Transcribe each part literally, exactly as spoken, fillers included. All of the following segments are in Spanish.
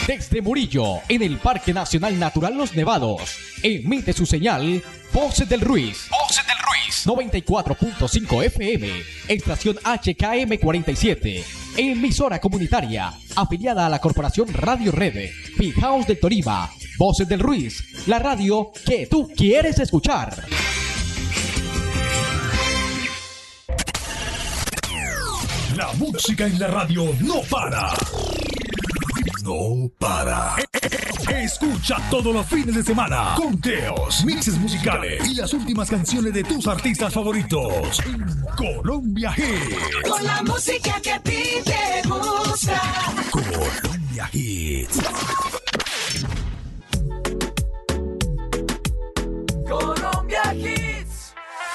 Desde Murillo, en el Parque Nacional Natural Los Nevados, emite su señal Voces del Ruiz. Voces del Ruiz. noventa y cuatro punto cinco F M, estación H K M cuarenta y siete, emisora comunitaria, afiliada a la Corporación Radio Red, Big House del Tolima. Voces del Ruiz, la radio que tú quieres escuchar. La música en la radio no para. No para. Escucha todos los fines de semana conteos, mixes musicales y las últimas canciones de tus artistas favoritos en Colombia Hits. Con la música que a ti te gusta. Colombia Hits. Colombia Hits.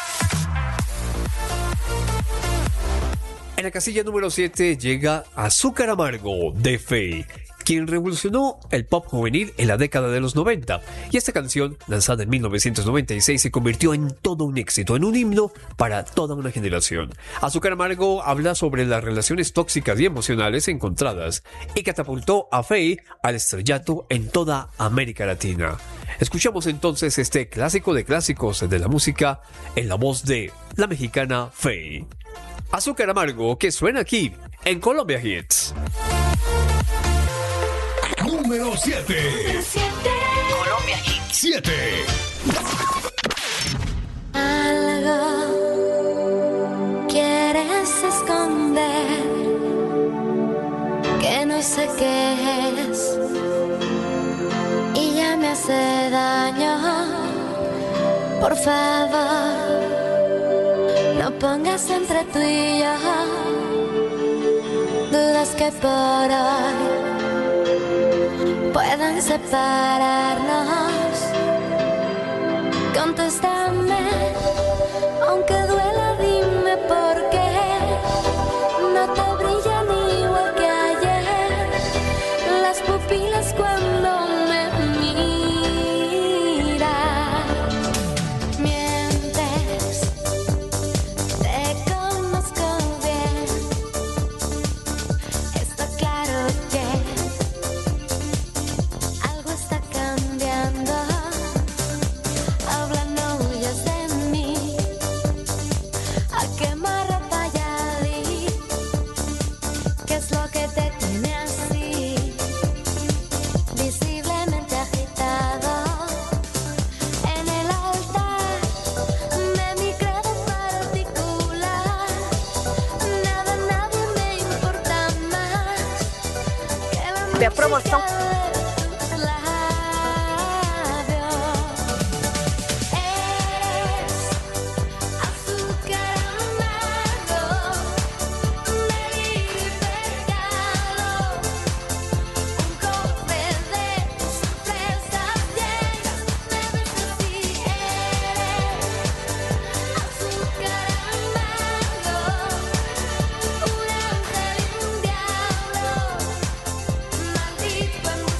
En la casilla número siete llega Azúcar Amargo de Feid, quien revolucionó el pop juvenil en la década de los noventa, y esta canción, lanzada en mil novecientos noventa y seis, se convirtió en todo un éxito, en un himno para toda una generación. Azúcar Amargo habla sobre las relaciones tóxicas y emocionales encontradas, y catapultó a Feid al estrellato en toda América Latina. Escuchamos entonces este clásico de clásicos de la música en la voz de la mexicana Feid. Azúcar Amargo, que suena aquí en Colombia Hits. Número siete. Colombia Hits. siete. Algo quieres esconder que no sé qué es y ya me hace daño. Por favor, no pongas entre tú y yo dudas que por hoy puedan separarnos. Contéstame, aunque duela, dime por qué no te brillan igual que ayer las pupilas cuando me miras. Mientes, te conozco bien, está claro que algo está cambiando. Habla, no huyas de mí. ¿A qué marrata ya di? ¿Qué es lo que te tiene así? Visiblemente agitado en el altar de mi credo particular. Nada, nadie me importa más que la De promoción. música de tus labios. Eres azúcar amargo, delirio y pecado, un cofre de sorpresas llenas, me ves así. Eres azúcar amargo, un ángel y un diablo, maldito en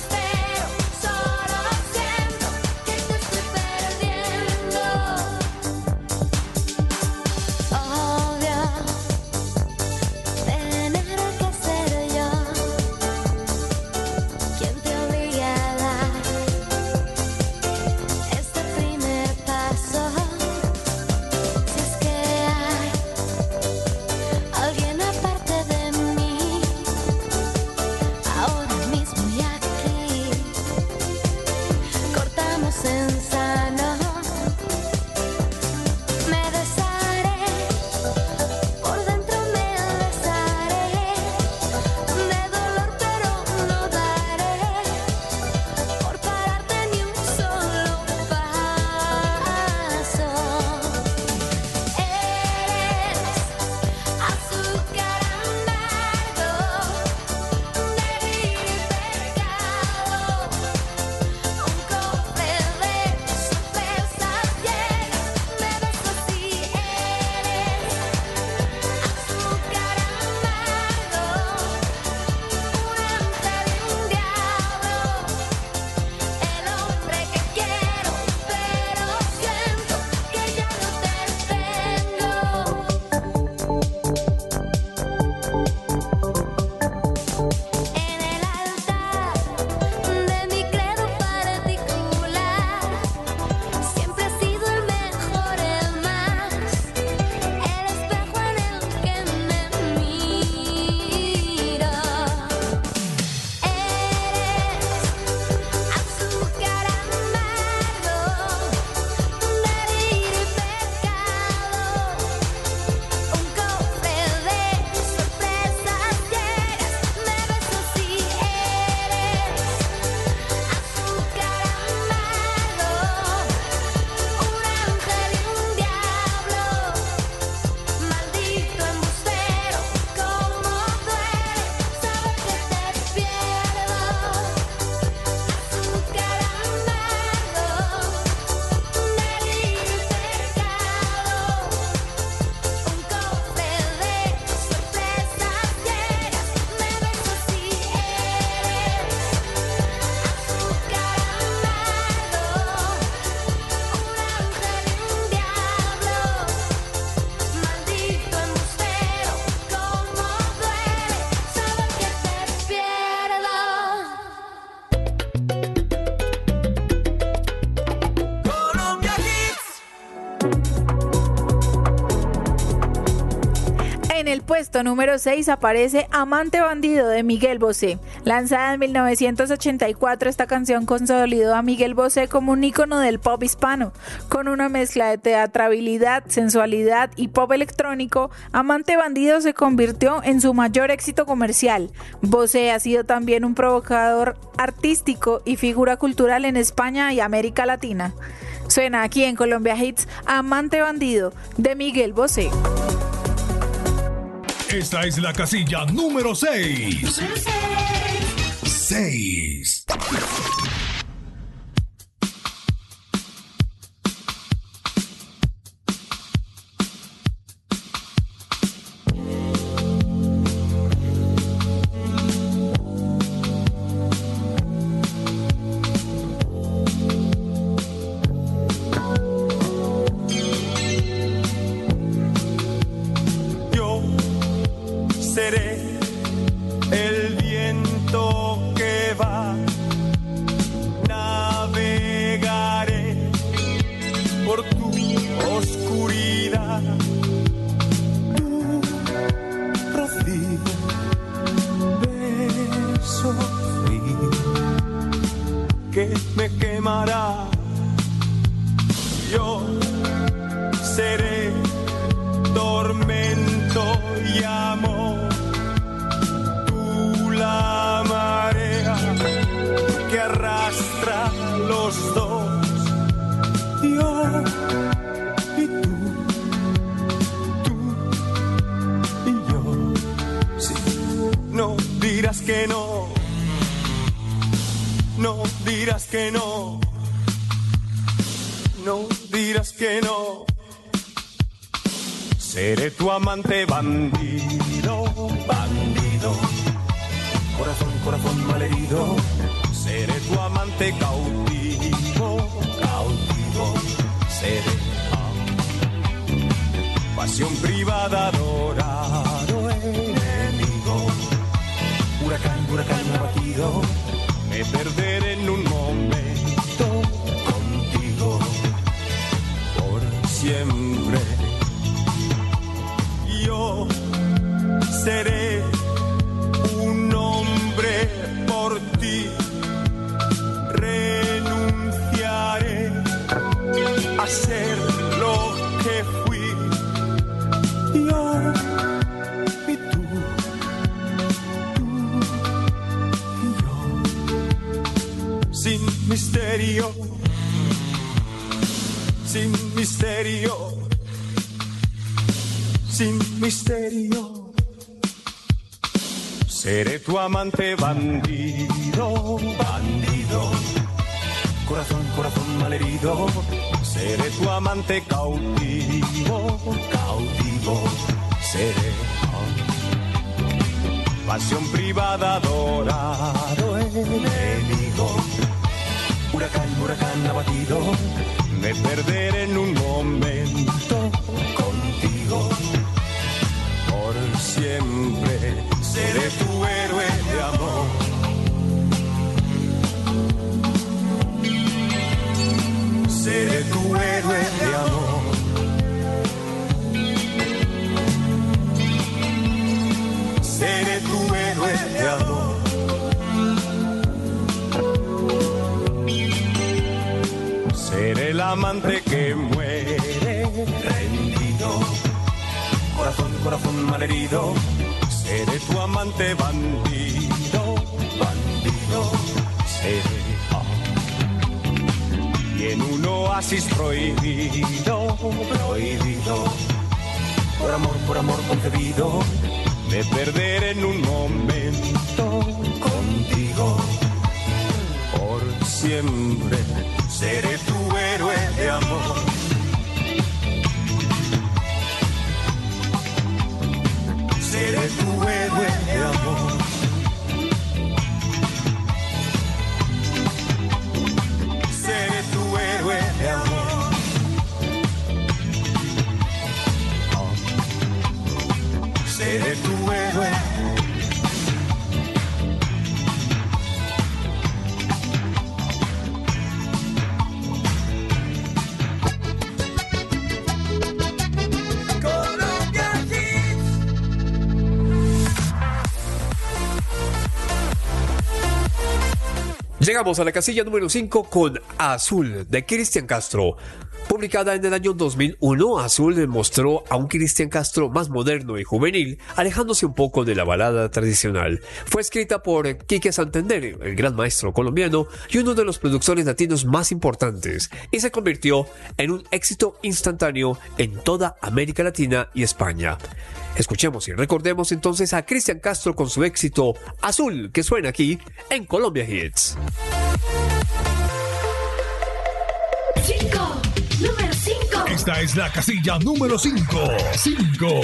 puesto número seis aparece Amante Bandido de Miguel Bosé. Lanzada en mil novecientos ochenta y cuatro, esta canción consolidó a Miguel Bosé como un ícono del pop hispano. Con una mezcla de teatrabilidad, sensualidad y pop electrónico, Amante Bandido se convirtió en su mayor éxito comercial. Bosé ha sido también un provocador artístico y figura cultural en España y América Latina. Suena aquí en Colombia Hits Amante Bandido de Miguel Bosé. Esta es la casilla número seis. seis. Amante bandido, bandido, corazón, corazón malherido, seré tu amante cautivo, cautivo, seré ah, pasión privada, adorado enemigo, huracán, huracán abatido, me perderé en un momento contigo, por siempre. Yo seré un hombre por ti, renunciaré a ser lo que fui. Yo y tú, tú y yo, sin misterio, sin misterio. Sin misterio, seré tu amante bandido, bandido, corazón, corazón malherido, seré tu amante cautivo, cautivo, seré oh, pasión privada, adorado enemigo, huracán, huracán abatido, me perderé en un momento contigo. Por siempre seré tu héroe de amor. Seré tu héroe de amor. Seré tu héroe de amor. Seré el amante que muere rendido. Corazón, corazón malherido, seré tu amante bandido, bandido, seré. Oh. Y en un oasis prohibido, prohibido, por amor, por amor concebido, me perderé en un momento contigo. Por siempre seré tu héroe de amor. Seré tu héroe de amor. Seré tu héroe de amor. Oh. Seré tu héroe. Llegamos a la casilla número cinco con Azul de Cristian Castro. Publicada en el año dos mil uno, Azul mostró a un Cristian Castro más moderno y juvenil, alejándose un poco de la balada tradicional. Fue escrita por Quique Santander, el gran maestro colombiano y uno de los productores latinos más importantes, y se convirtió en un éxito instantáneo en toda América Latina y España. Escuchemos y recordemos entonces a Cristian Castro con su éxito Azul, que suena aquí en Colombia Hits. Cinco, número cinco. Esta es la casilla número cinco. cinco.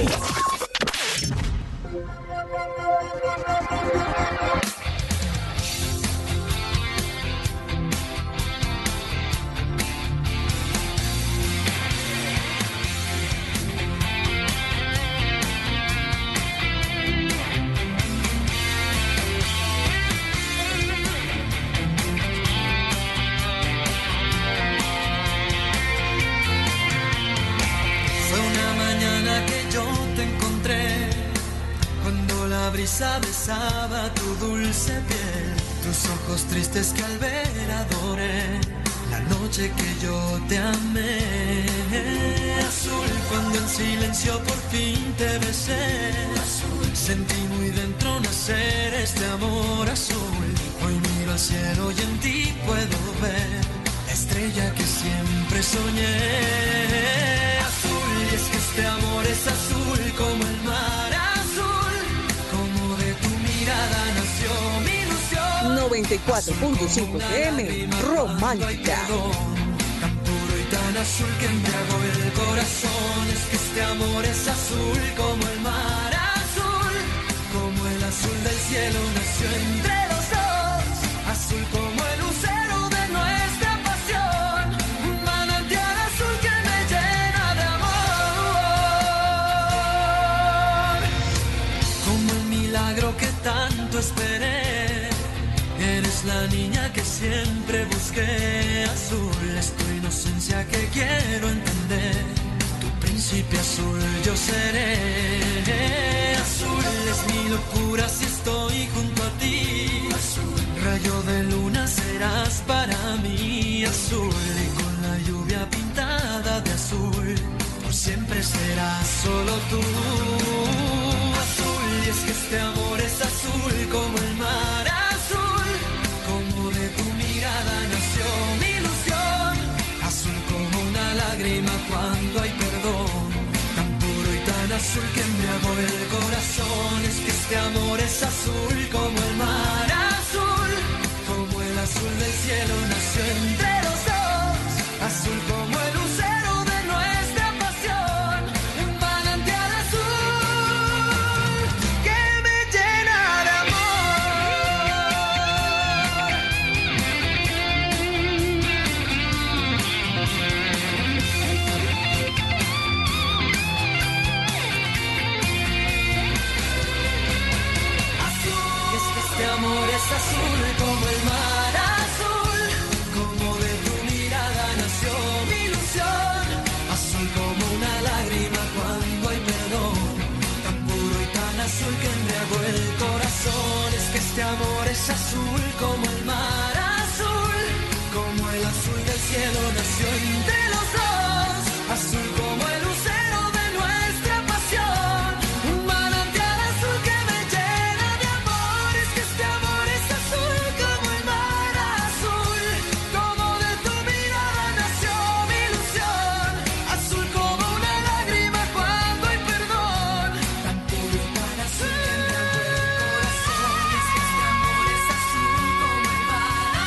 La brisa besaba tu dulce piel, tus ojos tristes que al ver adoré, la noche que yo te amé. Azul, cuando en silencio por fin te besé, azul, sentí muy dentro nacer este amor azul. Hoy miro al cielo y en ti puedo ver la estrella que siempre soñé. Azul, y es que este amor es azul como el mar azul, como de tu mirada nació mi ilusión. noventa y cuatro punto cinco F M, romántica. Tan puro y tan azul que embriagó el corazón. Es que este amor es azul como el mar azul, como el azul del cielo nació entre los dos. Azul como el lucero de nuestra pasión, un manantial azul que me llena de amor. Como el milagro que tanto esperé, eres la niña que siempre busqué. Azul es tu inocencia que quiero entender, tu príncipe azul yo seré. Azul es mi locura si estoy junto a ti, azul, rayo de luna serás para mí. Azul y con la lluvia pintada de azul, por siempre serás solo tú. Azul, y es que este amor es azul como el mar azul, como de tu mirada nació mi ilusión. Azul como una lágrima cuando hay perdón, tan puro y tan azul que embriagó el corazón. Es que este amor es azul como el mar azul, como el azul del cielo nació entre los dos. Azul como el lucero de nuestra pasión, un manantial azul que me llena de es azul como el mar azul, como de tu mirada nació mi ilusión. Azul como una lágrima cuando hay perdón, tan puro y tan azul que embriagó el corazón. Es que este amor es azul como el mar azul, como el azul del cielo nació entre los dos. Azul como el lucero de nuestra pasión, un manantial azul que me llena de amor. Es que este amor es azul como el mar azul, como de tu mirada nació mi ilusión. Azul como una lágrima cuando hay perdón, tan puro y tan azul que embriagó el corazón. Es que este amor es azul como el mar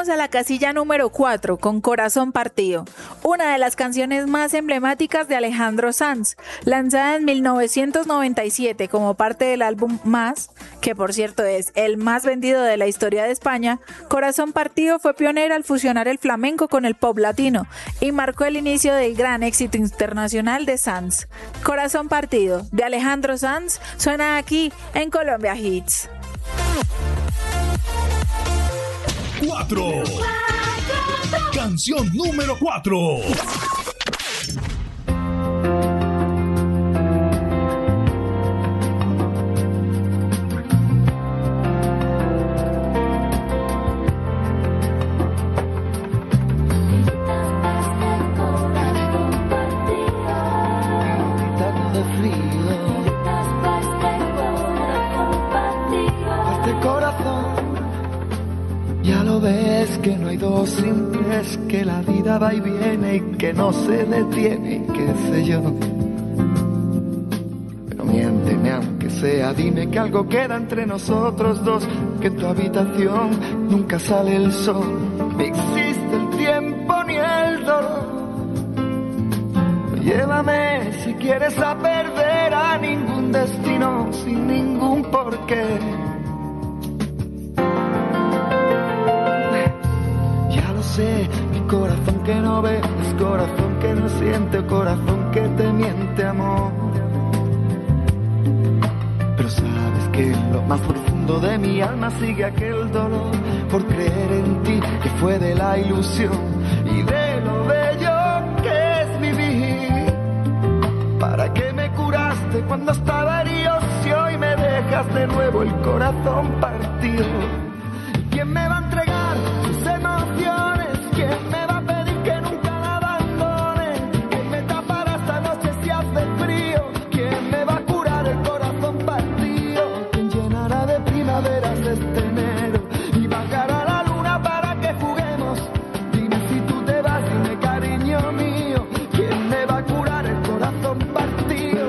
Llegamos a la casilla número cuatro con Corazón Partido, una de las canciones más emblemáticas de Alejandro Sanz, lanzada en mil novecientos noventa y siete como parte del álbum Más, que por cierto es el más vendido de la historia de España. Corazón Partido fue pionera al fusionar el flamenco con el pop latino y marcó el inicio del gran éxito internacional de Sanz. Corazón Partido, de Alejandro Sanz, suena aquí en Colombia Hits. cuatro. Canción número cuatro. Ya lo ves que no hay dos sin tres, que la vida va y viene y que no se detiene, y qué sé yo. Pero miénteme aunque sea, dime que algo queda entre nosotros dos, que en tu habitación nunca sale el sol, ni existe el tiempo ni el dolor. Llévame si quieres a perder a ningún destino, sin ningún porqué. Mi corazón que no ve es corazón que no siente, corazón que te miente, amor. Pero sabes que en lo más profundo de mi alma sigue aquel dolor por creer en ti, que fue de la ilusión y de lo bello que es vivir. ¿Para qué me curaste cuando estaba herido si hoy me dejas de nuevo el corazón partido? ¿Quién me va a entregar sus emociones? ¿Quién me va a pedir que nunca la abandone? ¿Quién me tapará esta noche si hace frío? ¿Quién me va a curar el corazón partido? ¿Quién llenará de primaveras este enero y bajará la luna para que juguemos? Dime si tú te vas, dime cariño mío, ¿quién me va a curar el corazón partido?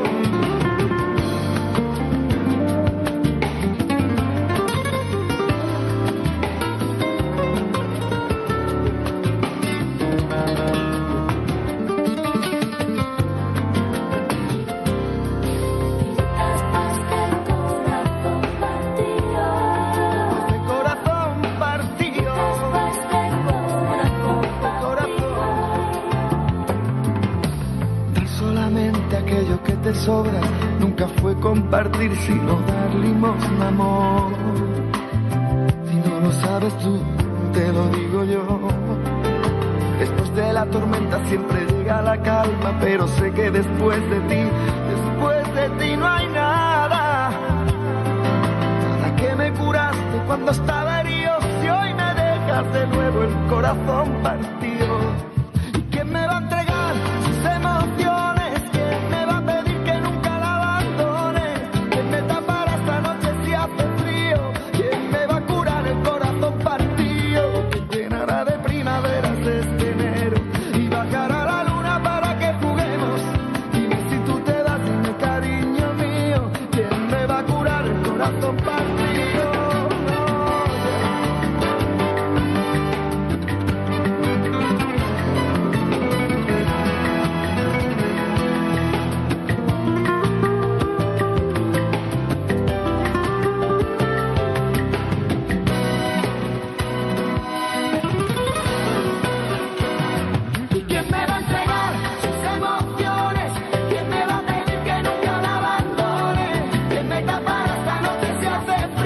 Te sobra, nunca fue compartir sino dar limosna, amor. Si no lo sabes tú, te lo digo yo. Después de la tormenta siempre llega la calma, pero sé que después de ti, después de ti no hay nada. Nada que me curaste cuando estaba herido, si hoy me dejas de nuevo el corazón partido. ¿Y quién me va a entregar sus emociones? Hace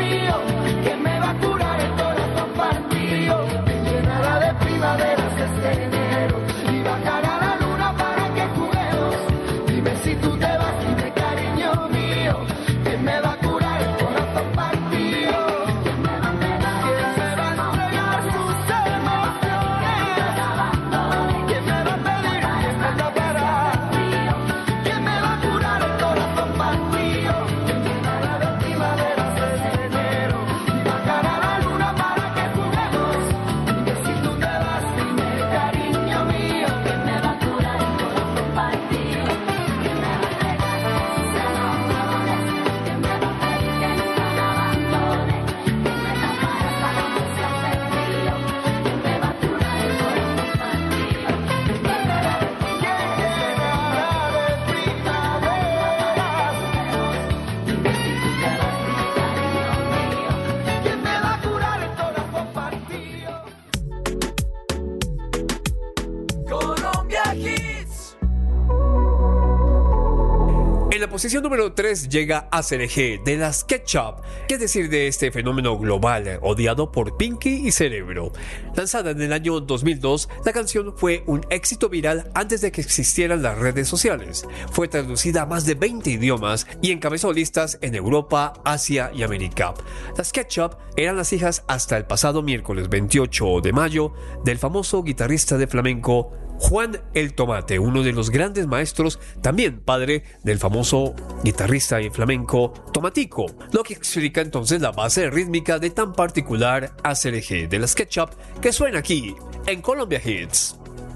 posición número tres llega A C R G de las Ketchup. ¿Qué decir de este fenómeno global odiado por Pinky y Cerebro? Lanzada en el año dos mil dos, la canción fue un éxito viral antes de que existieran las redes sociales. Fue traducida a más de veinte idiomas y encabezó listas en Europa, Asia y América. Las Ketchup eran las hijas hasta el pasado miércoles veintiocho de mayo del famoso guitarrista de flamenco Juan el Tomate, uno de los grandes maestros, también padre del famoso guitarrista y flamenco Tomatico, lo que explica entonces la base rítmica de tan particular A C R G de las Ketchup que suena aquí en Colombia Hits.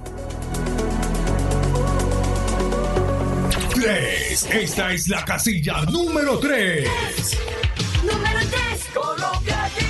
tres. Esta es la casilla número tres. Número tres. Colombia Hits.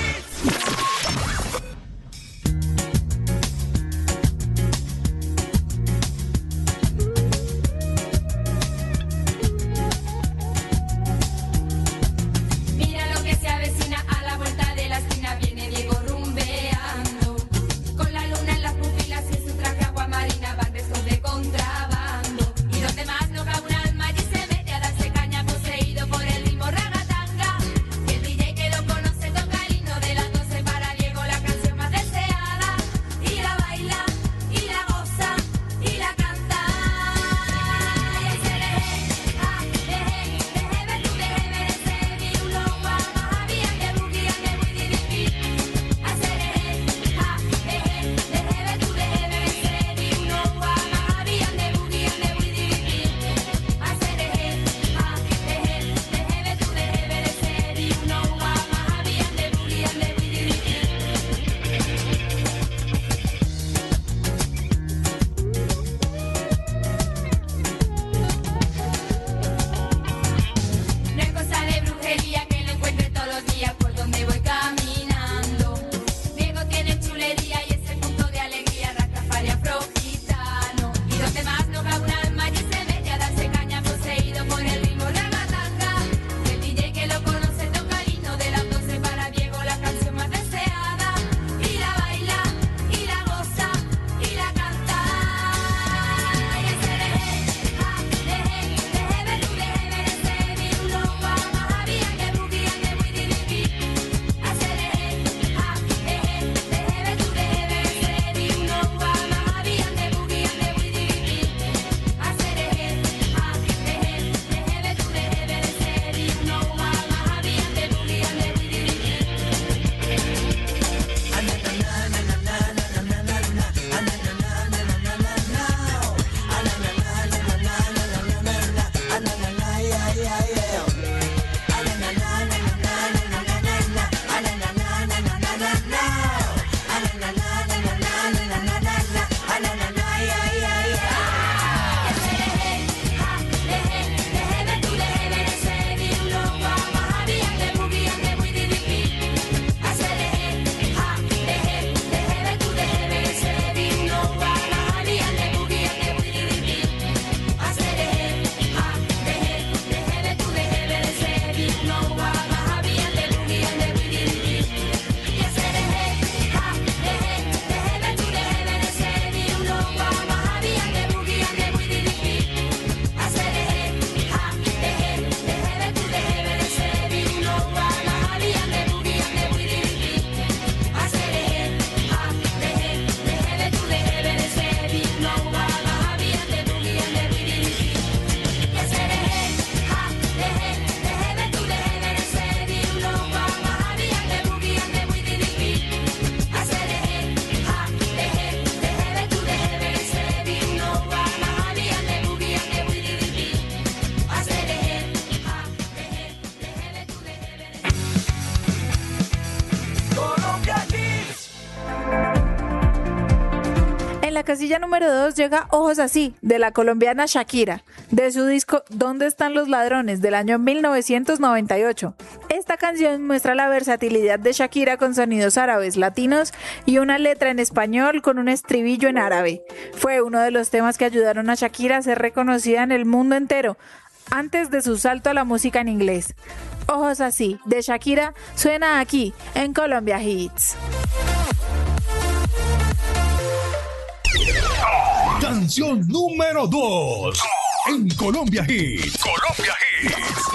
En la casilla número dos llega Ojos Así, de la colombiana Shakira, de su disco ¿Dónde están los ladrones?, del año mil novecientos noventa y ocho. Esta canción muestra la versatilidad de Shakira con sonidos árabes, latinos y una letra en español con un estribillo en árabe. Fue uno de los temas que ayudaron a Shakira a ser reconocida en el mundo entero, antes de su salto a la música en inglés. Ojos Así, de Shakira, suena aquí, en Colombia Hits. Canción número dos. En Colombia Hits. Colombia Hits.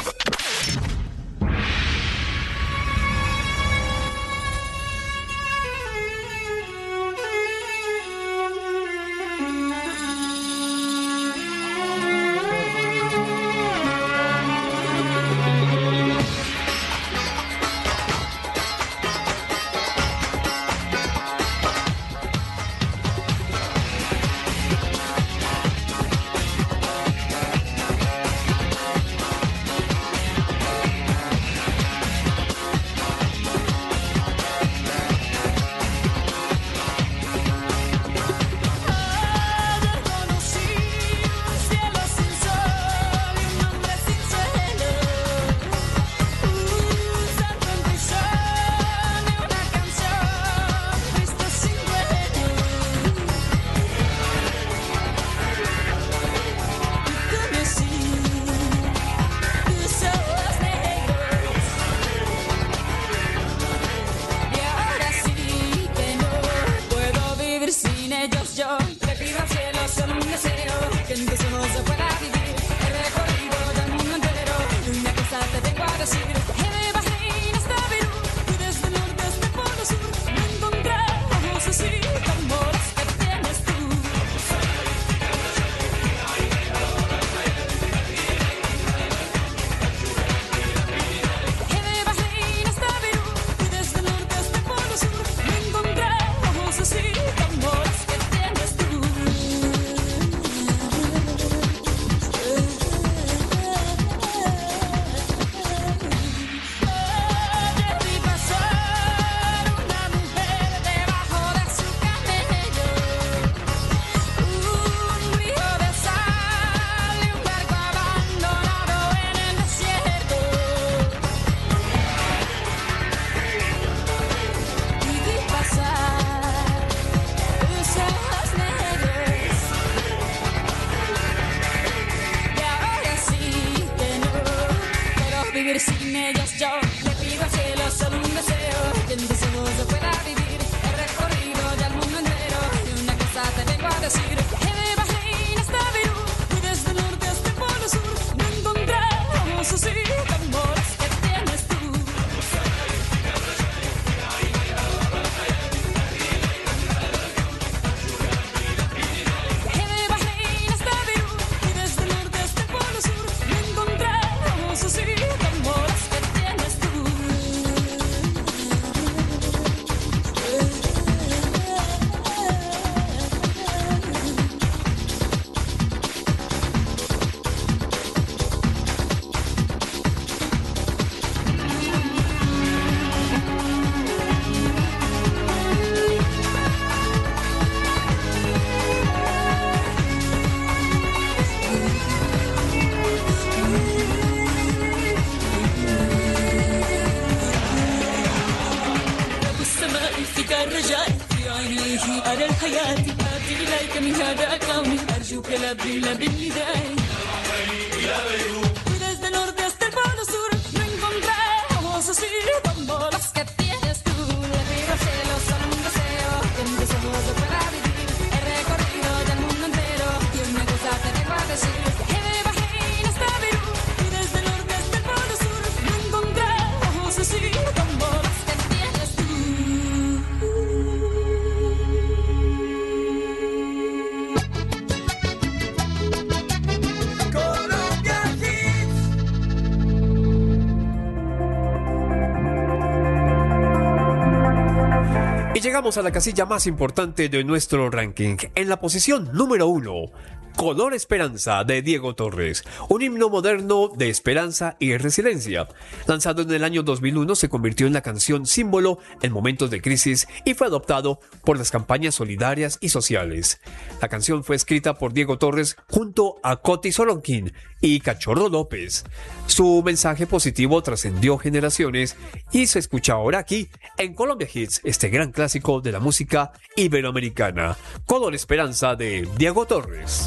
Llegamos a la casilla más importante de nuestro ranking. En la posición número uno, Color Esperanza de Diego Torres, un himno moderno de esperanza y resiliencia. Lanzado en el año dos mil uno, se convirtió en la canción símbolo en momentos de crisis y fue adoptado por las campañas solidarias y sociales. La canción fue escrita por Diego Torres junto a Coti Solonquín y Cachorro López. Su mensaje positivo trascendió generaciones y se escucha ahora aquí en Colombia Hits, este gran clásico de la música iberoamericana. Color Esperanza de Diego Torres.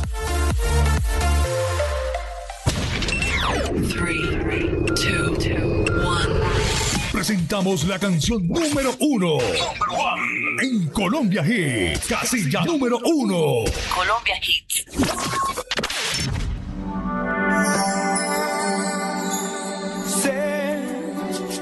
Three, two, one. Presentamos la canción número uno en Colombia Hits, casilla número uno. Colombia Hits.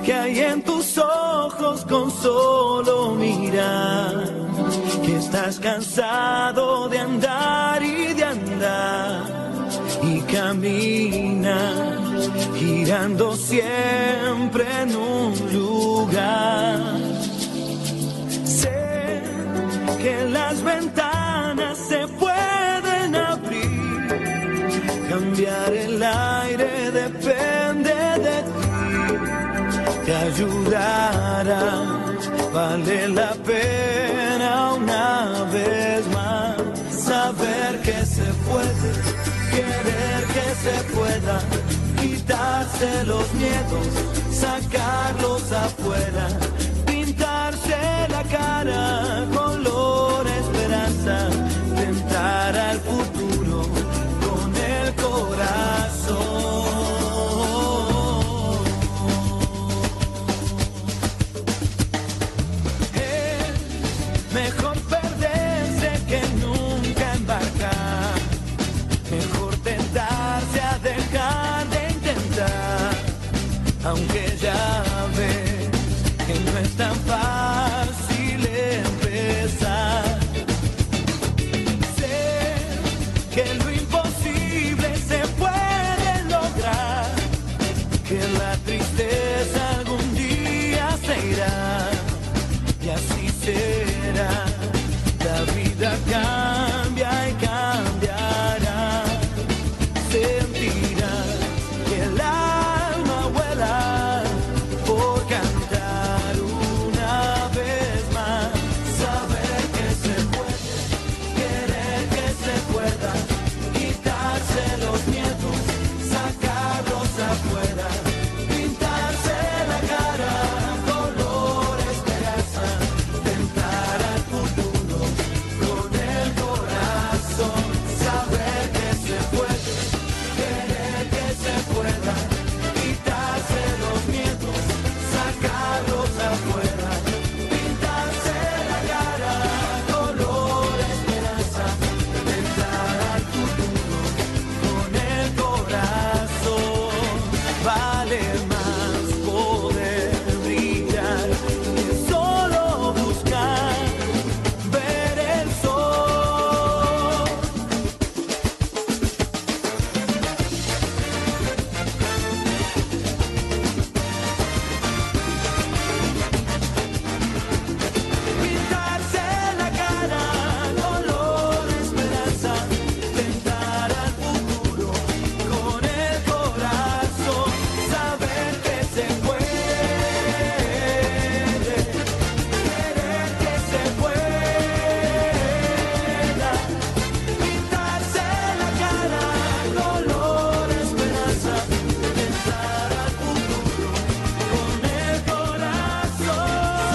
que hay en tus ojos con solo mirar, que estás cansado de andar y de andar y caminar, girando siempre en un lugar. Sé que las ventanas se pueden abrir, cambiar el aire depende de ti. Te ayudará, vale la pena una vez más saber que se puede, querer que se pueda, quitarse los miedos, sacarlos afuera, pintarse la cara color esperanza, tentar al futuro con el corazón. Mejor perderse que nunca embarcar, mejor tentarse a dejar de intentar, aunque ya ves que no es tan fácil empezar. Sé que lo imposible se puede lograr, que la tristeza algún día se irá, y así será. La vida cambia y cambiará. Sentirás que el alma vuela por cantar una vez más. Saber que se puede, querer que se pueda, quitarse los miedos, sacarlos afuera, pintarse la cara color esperanza, tentar al futuro con el corazón. Saber que se puede, querer que se pueda, quitarse los miedos, sacarlos afuera, pintarse la cara color esperanza, tentar al futuro con el corazón. Vale más poder brillar que solo buscar ver el sol. Pintarse la cara color esperanza, tentar al futuro con el corazón. Saber que se puede, querer que se pueda, pintarse la cara color esperanza, tentar al futuro con el corazón.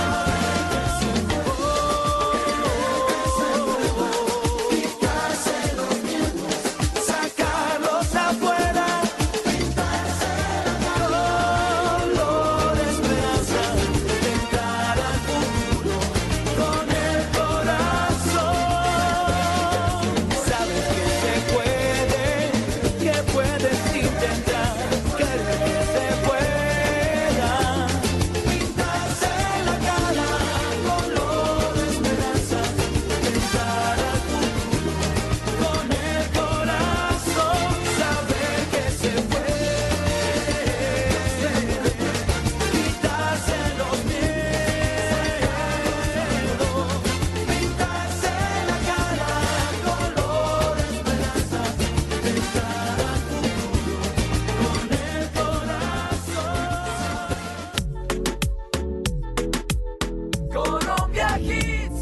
Quitarse los miedos, sacarlos afuera, pintarse la color esperanza, tentar al futuro con el corazón. Sabes que se puede, que puedes intentar, querer que se pueda, pintarse la cara color esperanza, tentar al futuro con el corazón. Saber que se puede, quitarse los miedos, pintarse la cara color esperanza, tentar al futuro con el corazón. Colombia Hits.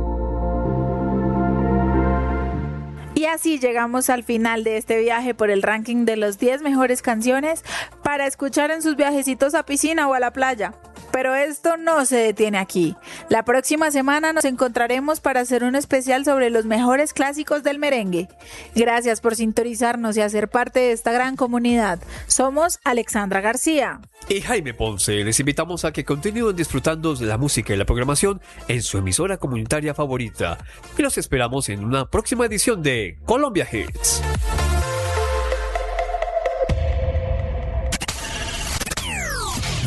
Y así llegamos al final de este viaje por el ranking de los diez mejores canciones para escuchar en sus viajecitos a piscina o a la playa. Pero esto no se detiene aquí. La próxima semana nos encontraremos para hacer un especial sobre los mejores clásicos del merengue. Gracias por sintonizarnos y hacer parte de esta gran comunidad. Somos Alexandra García y Jaime Ponce. Les invitamos a que continúen disfrutando de la música y la programación en su emisora comunitaria favorita. Y los esperamos en una próxima edición de Colombia Hits.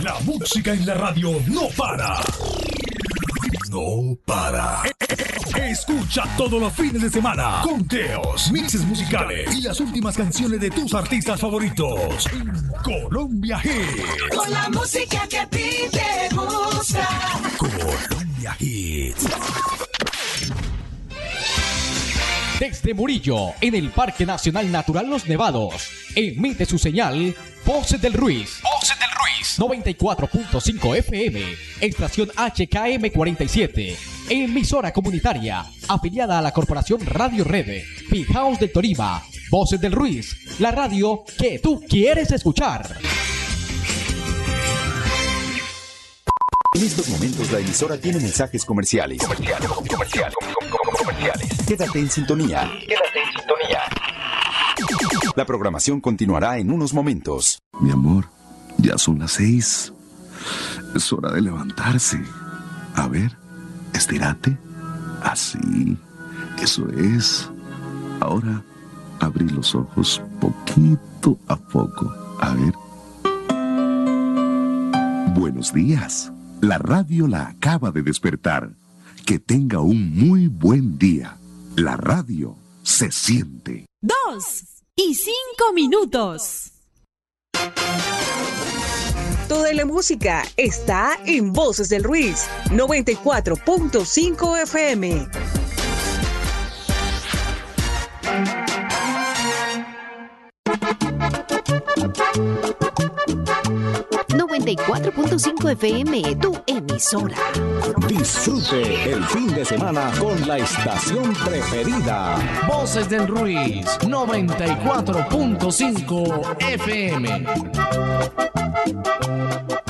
La música en la radio no para. No para. Escucha todos los fines de semana conteos, mixes musicales y las últimas canciones de tus artistas favoritos en Colombia Hits. Con la música que a ti te gusta. Colombia Hits. Desde Murillo, en el Parque Nacional Natural Los Nevados, emite su señal Voces del Ruiz. Voces del Ruiz. noventa y cuatro punto cinco F M, estación H K M cuarenta y siete, emisora comunitaria, afiliada a la Corporación Radio Red, Big House del Tolima. Voces del Ruiz, la radio que tú quieres escuchar. En estos momentos la emisora tiene mensajes comerciales. Comerciales, comerciales, comerciales. Quédate en sintonía. Quédate en sintonía. La programación continuará en unos momentos. Mi amor, ya son las seis. Es hora de levantarse. A ver, estírate. Así. Eso es. Ahora, abrí los ojos poquito a poco. A ver. Buenos días. La radio la acaba de despertar. Que tenga un muy buen día. La radio se siente. Dos y cinco minutos. Toda la música está en Voces del Ruiz, noventa y cuatro punto cinco F M. noventa y cuatro punto cinco F M, tu emisora. Disfrute el fin de semana con la estación preferida. Voces del Ruiz, noventa y cuatro punto cinco F M.